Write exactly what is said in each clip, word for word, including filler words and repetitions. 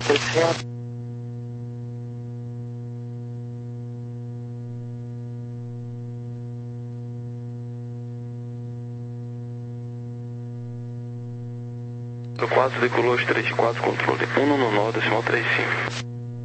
sessenta. quatro, decolou os três quatro, controle um no nó, decimal três cinco.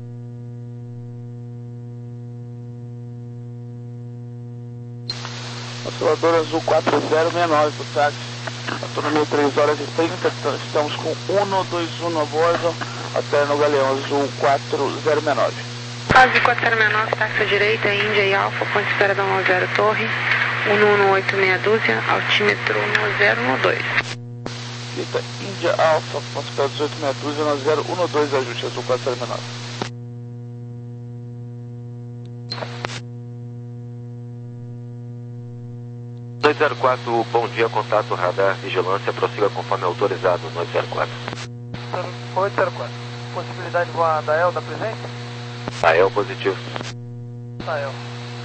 Oscilador azul quatro zero seis nove para o táxi, autonomia três horas e trinta, estamos com um dois um a bordo, até no Galeão azul quatro zero seis nove. Azul quatro zero seis nove, táxi à direita, Índia e Alfa, ponto de espera da um zero Torre, um um oito meia dúzia, altímetro um zero um dois. Fita Índia Alfa, ponto de espera dezoito meia dúzia, um zero um dois, ajuste azul quatro zero seis nove. dois zero quatro, bom dia, contato radar, vigilância, prossiga conforme autorizado, dois zero quatro. oito zero quatro, possibilidade de voar da E L da presente? A E L positivo. Da E L.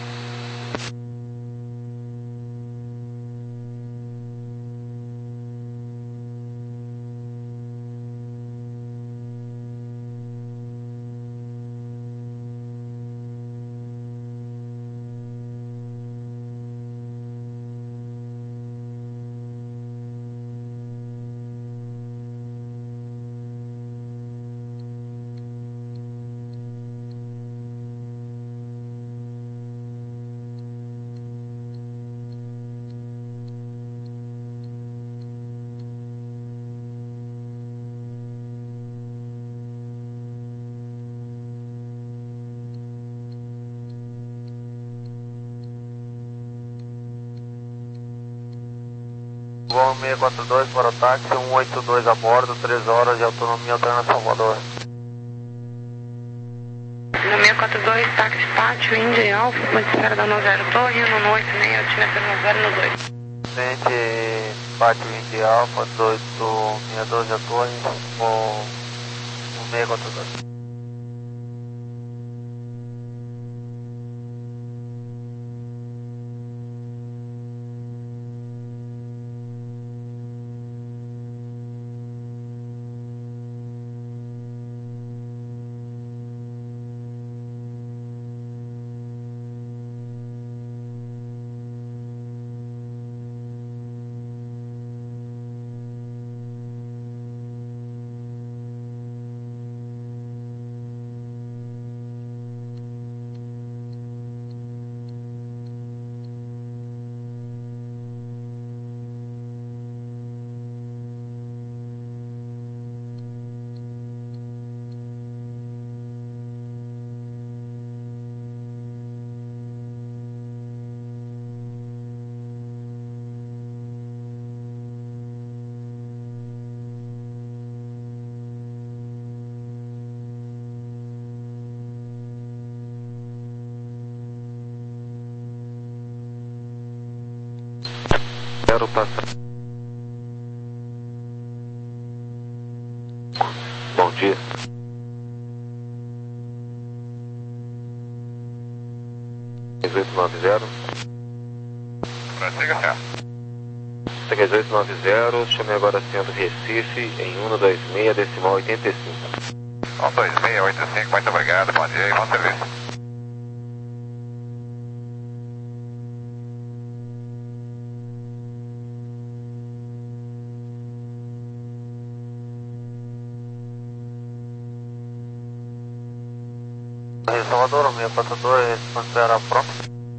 Voo seis quatro dois para o táxi, um oito dois a bordo, três horas de autonomia alterna Salvador. No seis quatro dois, táxi pátio, Índia e Alfa, ponto de espera da um zero Torre, um um oito meia, altímetro um zero um dois. Frente, pátio Índia e Alfa, oito meia doze a Torre, voo seis quatro dois. Quero passar. Bom dia. três oito nove zero. Prossiga, senhor. três oito nove zero, chame agora centro Recife em um dois seis, decimal oitenta e cinco. um dois seis oito cinco, muito obrigado, bom dia e bom serviço. Salvador, seis quatro dois, considera pronto?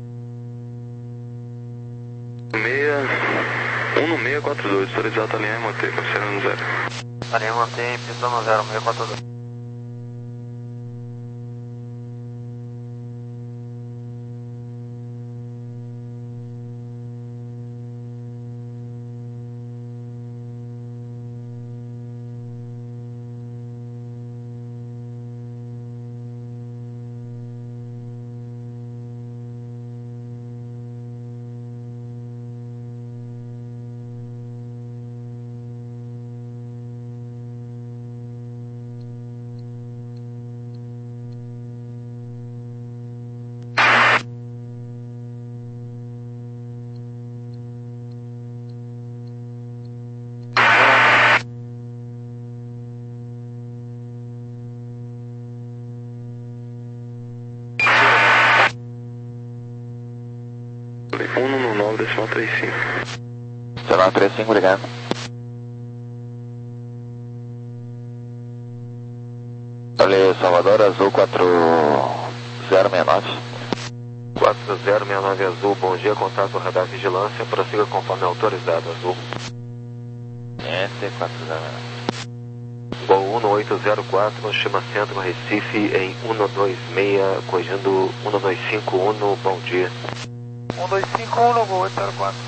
um no seis quatro dois, autorizado a alinhar e manter, considerando zero. Alinha mantém, pista no zero, seis quatro dois. decimal trinta e cinco. zero nove três cinco, obrigado. Olha, Salvador, azul quatro zero seis nove. quatro zero seis nove azul, bom dia, contato radar vigilância, prossiga conforme autorizado, azul. S quatro zero seis nove. Gol um oito zero quatro, chama centro Recife em um dois seis, corrigindo um dois cinco um, bom dia. um dois cinco um, Gol oito zero quatro.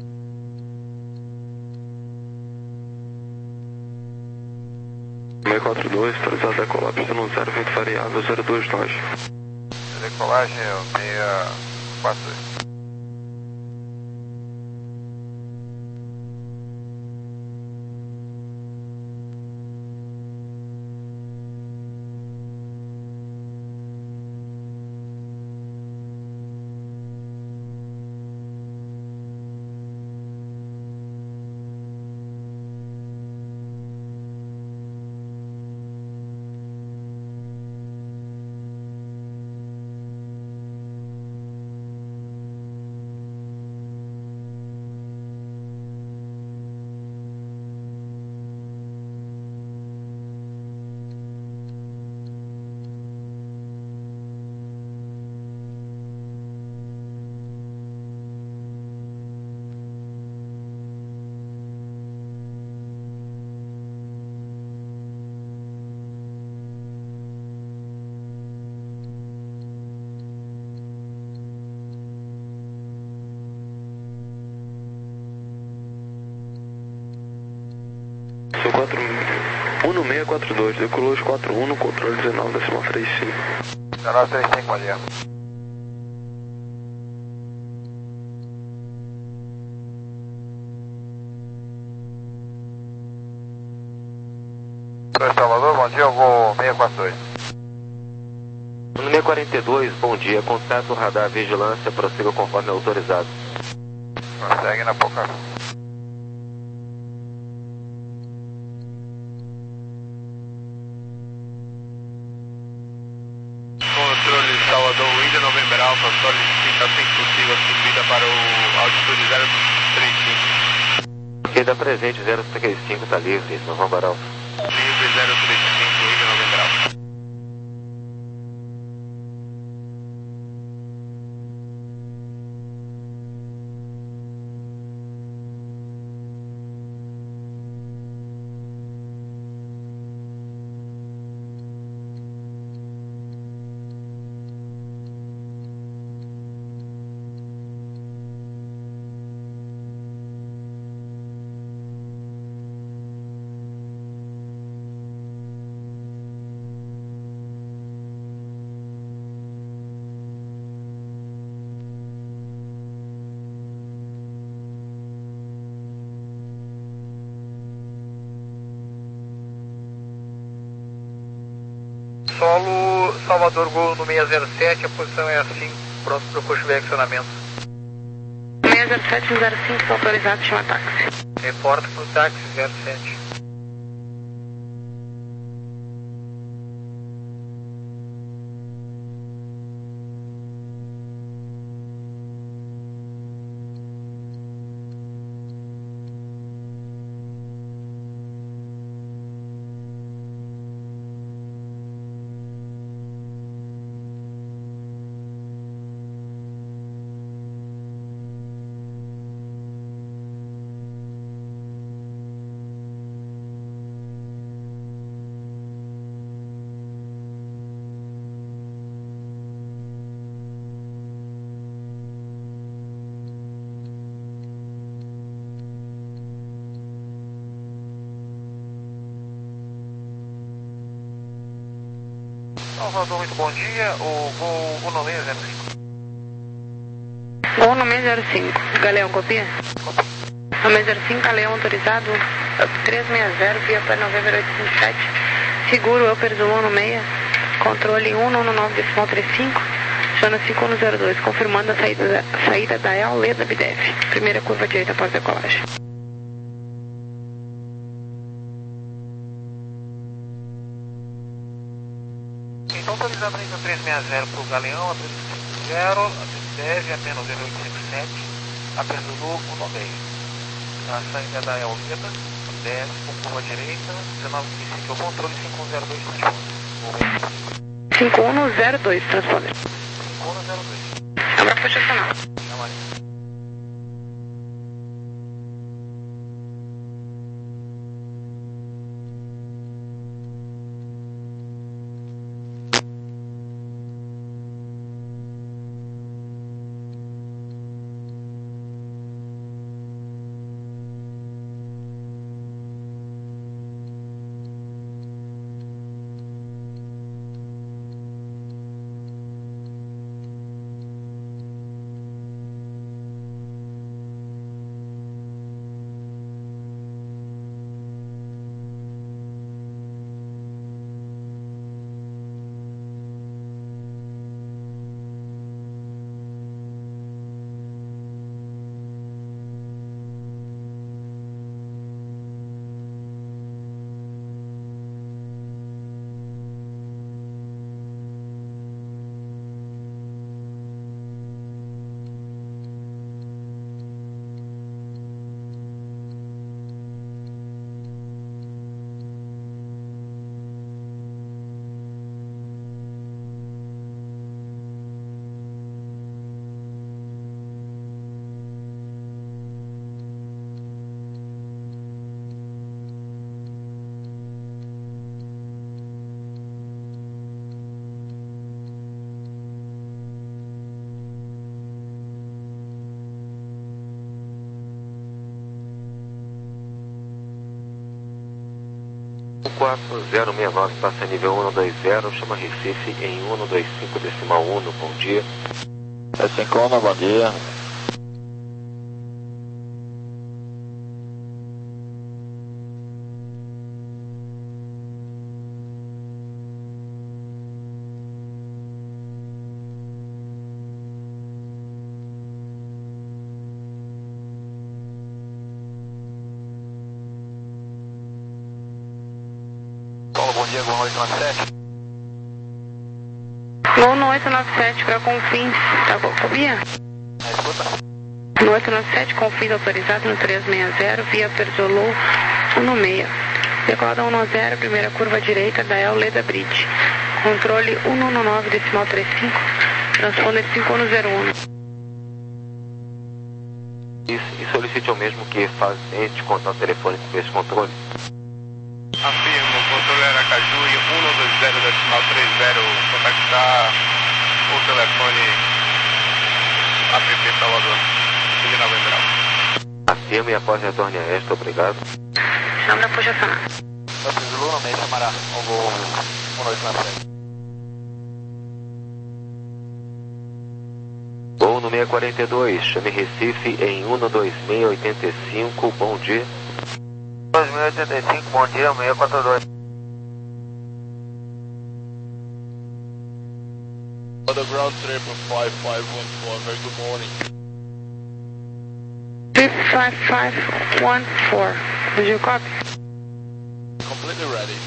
seis quatro dois, autorizado decolar, pista no zero, vento variável, zero dois nove. Decolagem é o seis quatro dois. um seis quatro dois, decolou quatro um, controle dezenove decimal trinta e cinco. zero nove três cinco, bom dia. Sou Salvador, bom dia, eu vou seis quatro dois. No seis quarenta e dois, bom dia, contato radar vigilância, prossiga conforme autorizado. Prossegue na Poca. Controle Salvador, Índia, November Alpha, solicita assim que possível a subida para o altitude zero trinta e cinco. Queda presente zero trinta e cinco, está livre, November Alpha. Livre zero trinta e cinco, Índia, November Alpha. Solo Salvador, Gol no seis zero sete, a posição é assim, pronto para o coxo de acionamento. seis zero sete um zero cinco, autorizado, chama táxi. Reporta para o táxi zero sete. Salvador, muito bom dia, o Gol um seis zero cinco. Gol no seis zero cinco, Galeão, copia? No seis zero cinco, Galeão autorizado, três seis zero, via para November oito cinco sete, seguro Upper Zulu no seis, controle um nove decimal trinta e cinco, zona cinco um zero dois, confirmando a saída da, saída da E L da B D F, primeira curva direita após decolagem. Então, autorizado a três seis zero para o Galeão, a três cinco zero, a três dez, a menos zero oito cinco sete, Aperto Zulu um no meio. Na saída da Elveda, desce com curva direita, dezenove vinte e cinco, o controle cinco um zero dois transponder. cinco um zero dois, transponder. cinco um zero dois. Câmara posicional. Chama ali. quatro zero seis nove passa nível um dois zero, chama Recife em um dois cinco decimal um, bom dia. É cinco um, bom dia. Bom dia, Gol oito nove sete. Gol no oito nove sete para Confins, tá bom, copia? É, escuta. No oito nove sete, Confins autorizado no três seis zero, via Perzolô um seis. Decolada um zero, primeira curva direita da El Leda Bridge. Controle um nove decimal trinta e cinco, transponder cinco um zero um. E solicite ao mesmo que faz entre contato telefônico com esse controle. Afirmo, controle Aracaju e um dois zero decimal trinta, contactar o telefone A P P Salvador, de Novembral. Afirme e após retorne a esta, obrigado. Câmara posicional. Santos Zulu no meio, chamará o Gol um oito nove sete. Gol no seis quarenta e dois, chame Recife em um dois seis oito cinco, bom dia. dois mil e oitenta e cinco, bom dia, seis quatro dois. For the ground trip of five five one four, very good morning. three five five one four, did you copy? Completely ready.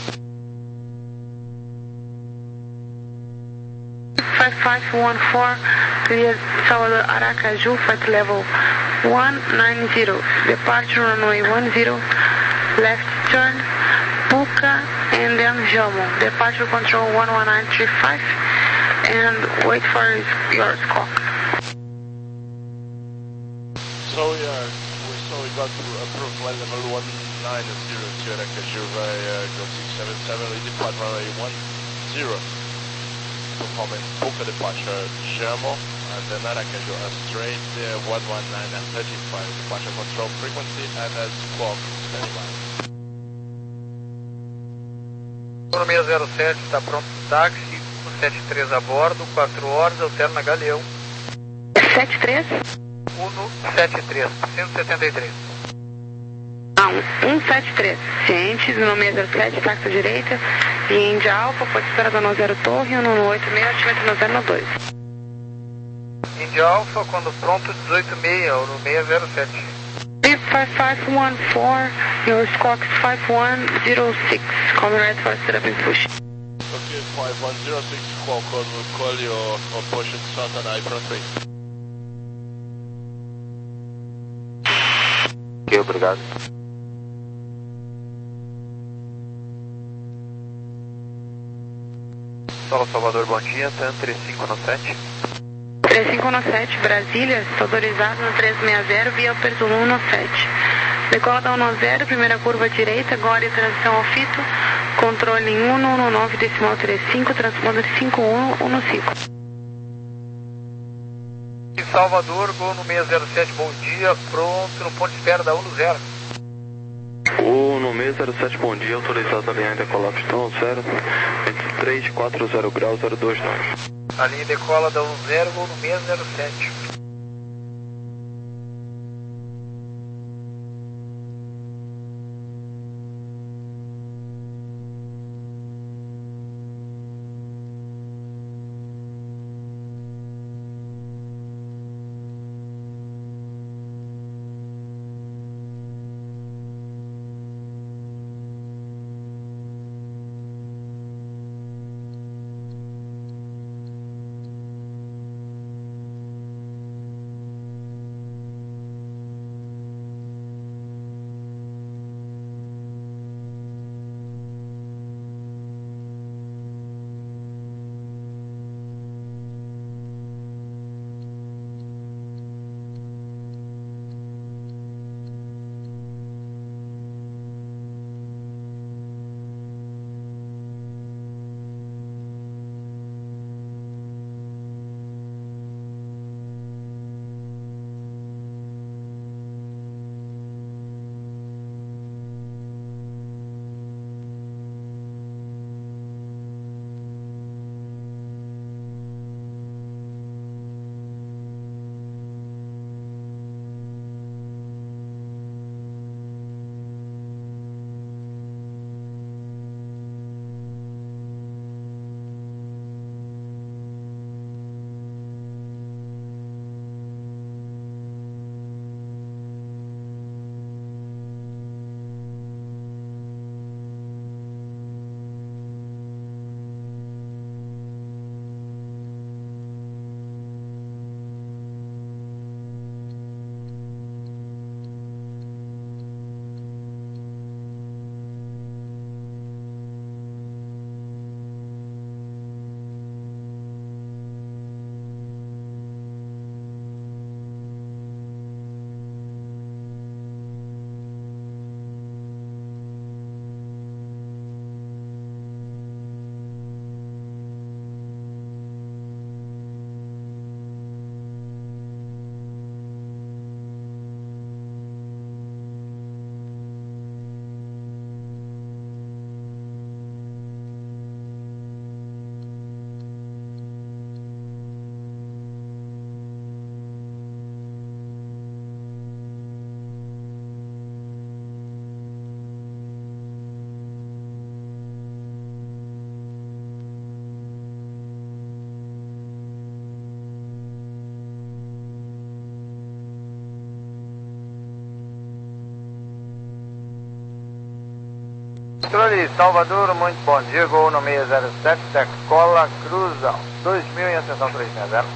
five five one four, clear Salvador Aracaju, flight level one nine zero, departure runway one zero, left turn, Puka and then Jamo, departure control one one nine three five, and wait for your squawk. So yeah, we, so we got approved flight level one nine zero to Aracaju via Go six seven seven, we depart runway one zero. Performing Puka departure Jamo, and then Aracaju uh, straight uh, one one nine and thirty-five, departure control frequency and uh, squawk standing by. seis zero sete, está pronto o táxi, um sete três a bordo, quatro horas, alterna Galeão. sete três? um sete três, cento e setenta e três. Ah, um sete três. Cientes, no seis zero sete, taxa direita, e Índia Alfa, pode esperar da zero Torre, no oito seis, ativamento no zero dois. Índia Alfa, quando pronto, dezoito seis, ou no seis zero sete. three five five one four, your squawk is five one zero six, call me right for setup and push. Okay, five one zero six, call code will call you or push it south and I front three. Ok, obrigado. Solo Salvador, bom dia, TAM três cinco um sete. três cinco um sete, Brasília, está autorizado no três seis zero via Perto um um sete. Decola da um zero, primeira curva direita, agora e transição ao fito, controle em um um nove, decimal três cinco, transponder cinco um um cinco. Em Salvador, gol no seis zero sete, bom dia, pronto no ponto de espera da um zero. O no seis zero sete, bom dia, autorizado a linha de decolar pistão zero, vinte e três, quatro zero graus, zero dois nove. A linha decola da um zero, gol no seis zero sete. Controle Salvador, muito bom dia, gol no seis zero sete, decola, cruza, dois mil em ascensão três seis zero.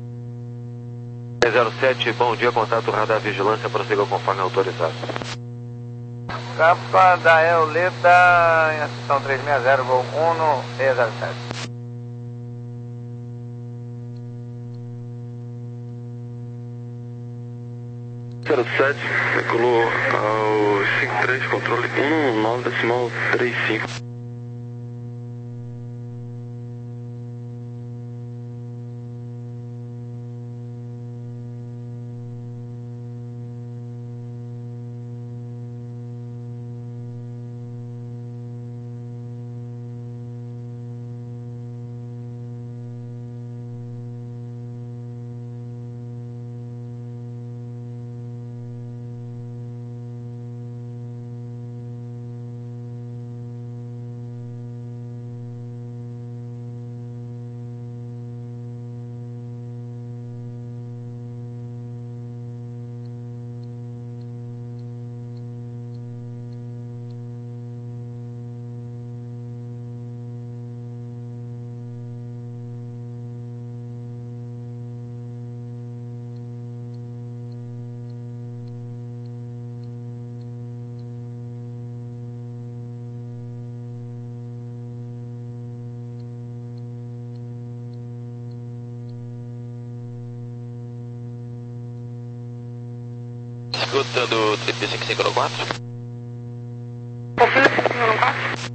seis zero sete, bom dia, contato radar vigilância, prossiga conforme autorizado. Capa da Euleta em ascensão três seis zero, gol um no seis zero sete. zero sete, decolou ao cinco três, controle um um nove, decimal três cinco. escutando triplo cinco cinco no quatro. Confirma cinco cinco no quatro.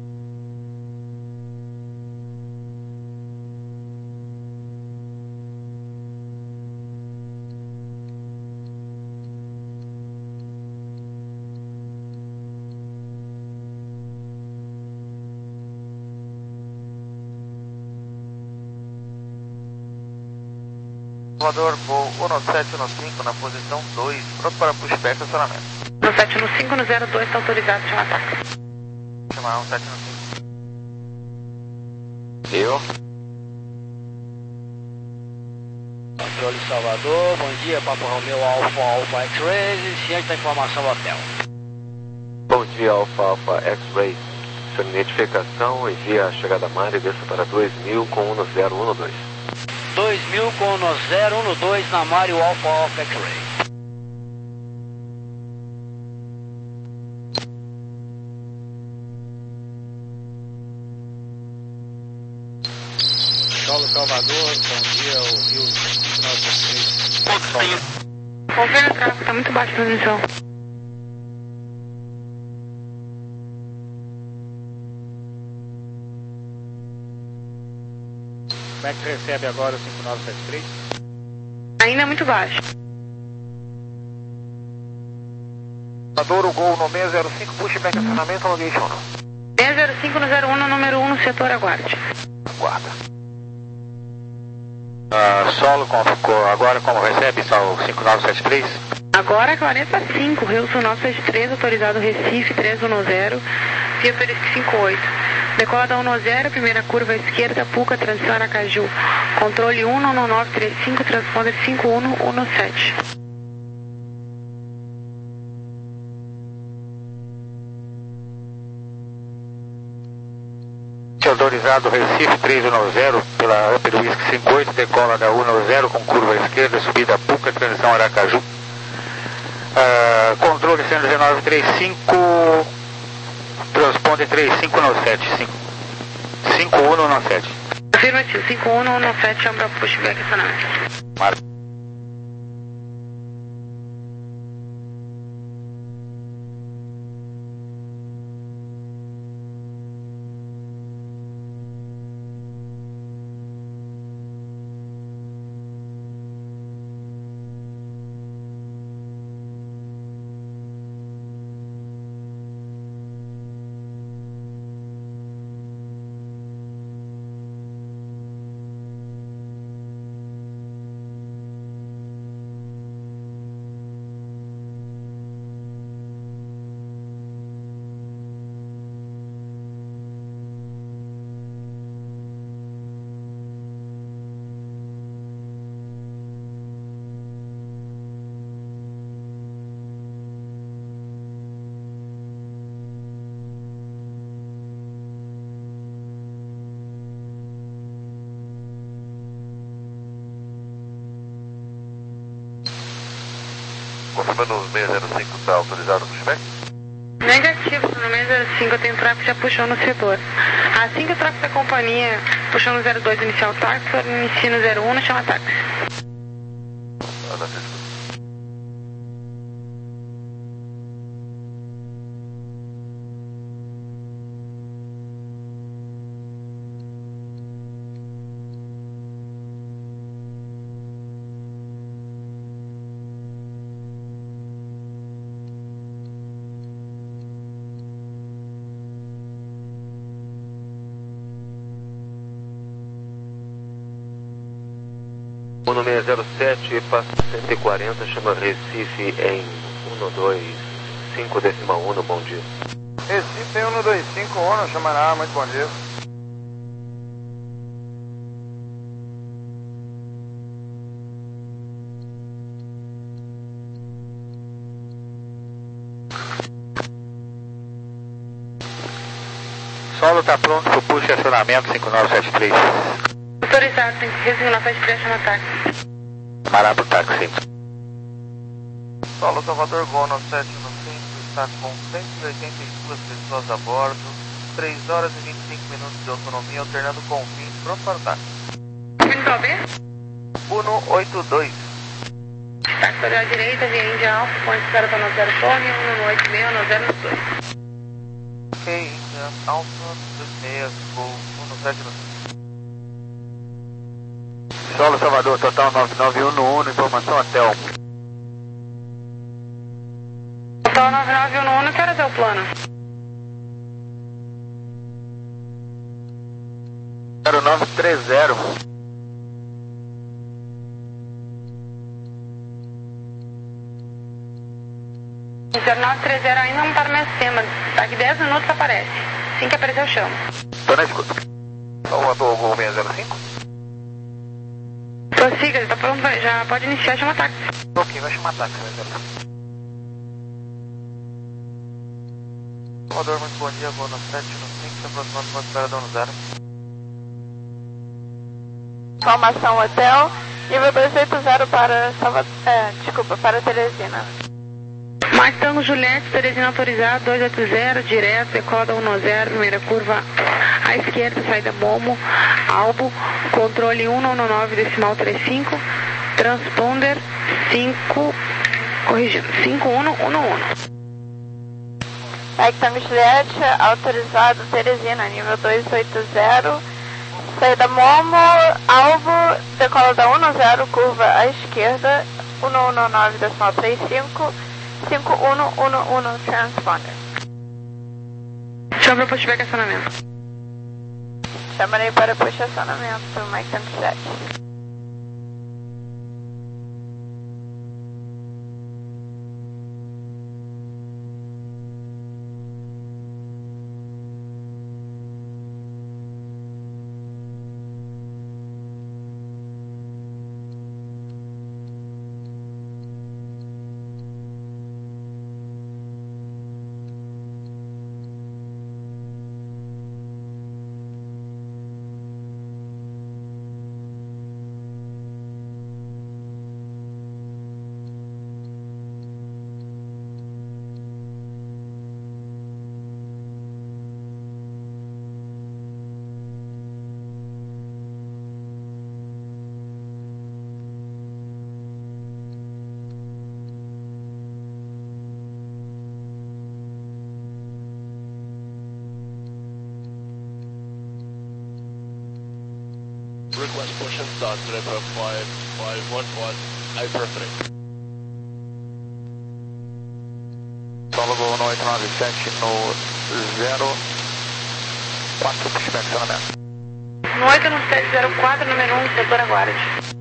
Salvador, voo um sete um cinco na posição dois, pronto para pushback e acionamento. um sete um cinco no zero dois, está autorizado, chama ataque. Chamar um sete um cinco. Eu. Controle Salvador, bom dia, Papo Romeo Alfa Alfa X-Ray, ciente da informação do hotel. Bom dia, Alfa Alfa X-Ray. Sua identificação, envia a chegada a mar e desça para dois mil com um zero um dois. dois mil com no zero um dois na Mario Alpha Alpha X-Ray. Solo Salvador, bom dia, o Rio cinco nove sete três. Confirma o tráfego, está muito baixo a transmissão. Como é que recebe agora o cinco nove sete três? Ainda é muito baixo. Salvador, o Gol no seis zero cinco, pushback e acionamento, location. seis zero cinco no zero um, no número um no setor, aguarde. Aguarda. Uh, solo, com, agora como recebe só o cinco nove sete três? Agora quarenta e cinco, Rio Sul nove sete três, autorizado Recife três um zero, via Perisque cinco oito. Decola da um zero, primeira curva à esquerda, Puca, transição Aracaju. Controle um nove nove três cinco, transponder cinco um um sete. Autorizado Recife três um zero, pela Upper Whisky cinco oito, decola da um zero com curva à esquerda, subida Puca, transição Aracaju. Uh, controle cento e dezenove três cinco, transponder três cinco um sete, cinco um um sete. Afirmativo, cinco um um sete, chama para pushback e acionamento. Marca. Confirmando o seis zero cinco, está autorizado o pushback? Negativo, no seis zero cinco eu tenho tráfego já puxou no setor. Assim que o tráfego da companhia puxou no zero dois inicial táxi, inicia no zero um, chama táxi. um seis zero sete, passa cento e quarenta, chama Recife em um dois cinco decimal um, bom dia. Recife em um dois cinco, um, chamará, muito bom dia. Solo está pronto para o push e acionamento cinco nove sete três. Autorizado, tem que cinco nove sete três, chama táxi. Mará pro táxi. Solo Salvador, Gol no sete um cinco, está com cento e oitenta e duas pessoas a bordo, três horas e vinte e cinco minutos de autonomia, alternando com vinte, pronto para o táxi. Vindo ao B? um oito dois. Táxi. para a direita, via Índia Alfa, ponte zero para nove zero torre, um no oito seis, nove zero dois. Ok, Índia Alfa, dois seis, Gol, um no zero dois. Solo Salvador, total nove nove um no um, informação hotel. Total nove nove um no um, que horas é o plano? zero nove três zero. zero nove três zero ainda não está no meu sistema. Daqui dez minutos aparece. Assim que aparecer eu chamo. Tô na escuta. Salvador, Gol seis zero cinco. Prossiga, ele está pronto, já pode iniciar, chama táxi. Ok, vai chamar táxi, seis zero cinco. Salvador, muito bom dia, vou no sete no cinco, se aproximando do nosso paradão no zero. Informação hotel, nível dois oito zero para Salvador, é, desculpa, para Teresina. Mais Tango Juliette, Teresina autorizado, dois oito zero, direto, decola um zero, primeira curva à esquerda, saída Momo, Albo, controle um nove nove, decimal trinta e cinco, transponder cinco, corrigindo, cinco um um um. Mike Tango Juliette, autorizado Teresina, nível dois oito zero, saída Momo, Albo, decola da um zero, curva à esquerda, um nove, decimal trinta e cinco, cinco um um um, transponder. Chama para posto de estacionamento. Chamarei para posto de estacionamento, Mike Tango Juliette. Request push and start, driver five five one one, Hyper three. Solo Gol no oito nove sete no zero quatro, push back, estacionamento. No oito no sete zero quatro, número um, setor aguarde.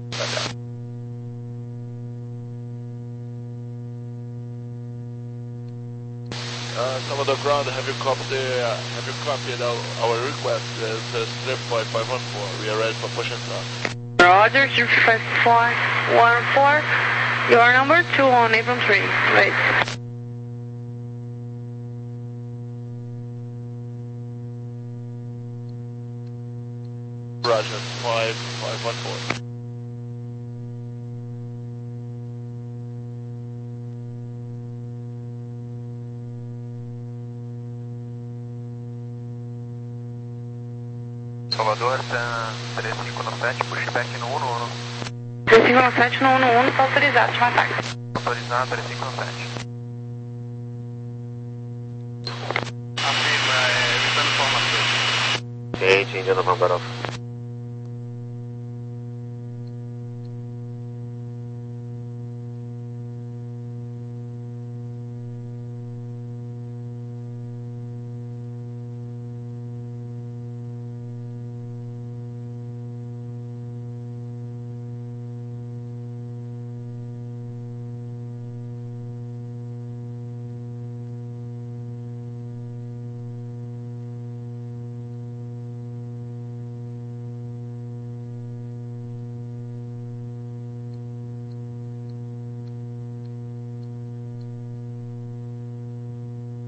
Uh, Salvador Ground, have you copied, uh, have you copied our, our request? Uh, the strip five five one four, we are ready for push and start. Roger, strip five five one four, your number two on April three, right. Roger, five five one four. Salvador, três cinco no sete, pushback no um no um. três cinco no sete no um no um, está autorizado, chama táxi. Autorizado, três cinco no sete. Afirma, é, evitando informações. Gente, Índia November Alpha.